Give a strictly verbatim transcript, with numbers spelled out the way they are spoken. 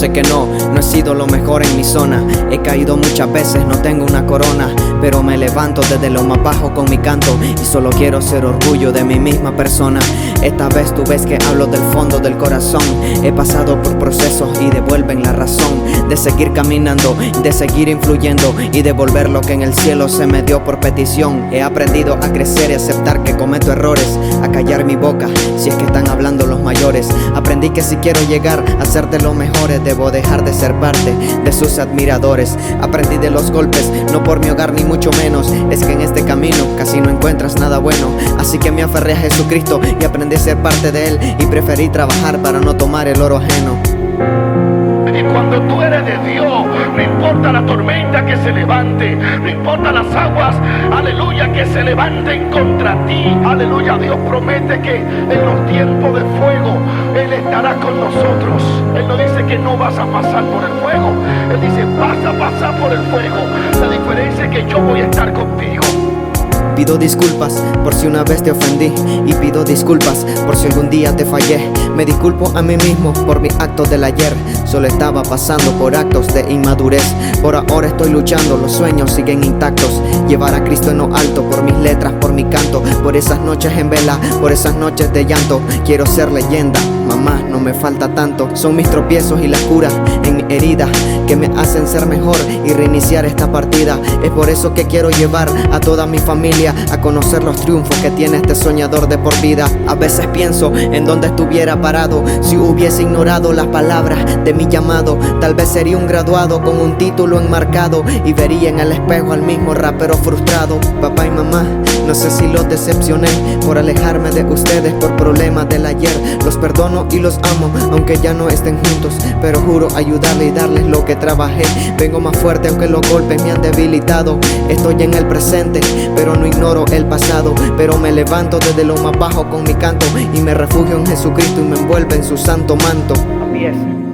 sé que no, no he sido lo mejor en mi zona. He caído muchas veces, no tengo una corona, pero me levanto desde lo más bajo con mi canto y solo quiero ser orgullo de mi misma persona. Esta vez tú ves que hablo del fondo del corazón. He pasado por procesos y devuelven la razón de seguir caminando, de seguir influyendo y devolver lo que en el cielo se me dio por petición. He aprendido a crecer y aceptar que cometo errores, a callar mi boca si es que están hablando los mayores. Aprendí que si quiero llegar a ser de los mejores, debo dejar de ser parte de sus admiradores. Aprendí de los golpes, no por mi hogar ni mucho menos. Es que en este camino casi no encuentras nada bueno, así que me aferré a Jesucristo y aprendí a ser parte de Él, y preferí trabajar para no tomar el oro ajeno. Y cuando tú eres de Dios, no importa la tormenta que se levante, no importa las aguas, aleluya, que se levanten contra ti, aleluya. Dios promete que en los tiempos de fuego Él estará con nosotros. Él no dice que no vas a pasar por el fuego, Él dice vas a pasar por el fuego. La diferencia es que yo voy a estar contigo. Pido disculpas por si una vez te ofendí, y pido disculpas por si algún día te fallé. Me disculpo a mí mismo por mis actos del ayer. Solo estaba pasando por actos de inmadurez. Por ahora estoy luchando, los sueños siguen intactos. Llevar a Cristo en lo alto, por mis letras, por mi canto, por esas noches en vela, por esas noches de llanto. Quiero ser leyenda, mamá, no me falta tanto. Son mis tropiezos y las curas en mi herida que me hacen ser mejor y reiniciar esta partida. Es por eso que quiero llevar a toda mi familia a conocer los triunfos que tiene este soñador de por vida. A veces pienso en dónde estuviera parado si hubiese ignorado las palabras de mi llamado. Tal vez sería un graduado con un título enmarcado y vería en el espejo al mismo rapero frustrado. Papá y mamá, no sé si los decepcioné por alejarme de ustedes por problemas del ayer. Los perdono y los amo aunque ya no estén juntos, pero juro ayudarles y darles lo que trabajé. Vengo más fuerte aunque los golpes me han debilitado. Estoy en el presente pero no ignoro el pasado, pero me levanto desde lo más bajo con mi canto y me refugio en Jesucristo y me envuelve en su santo manto. Así es.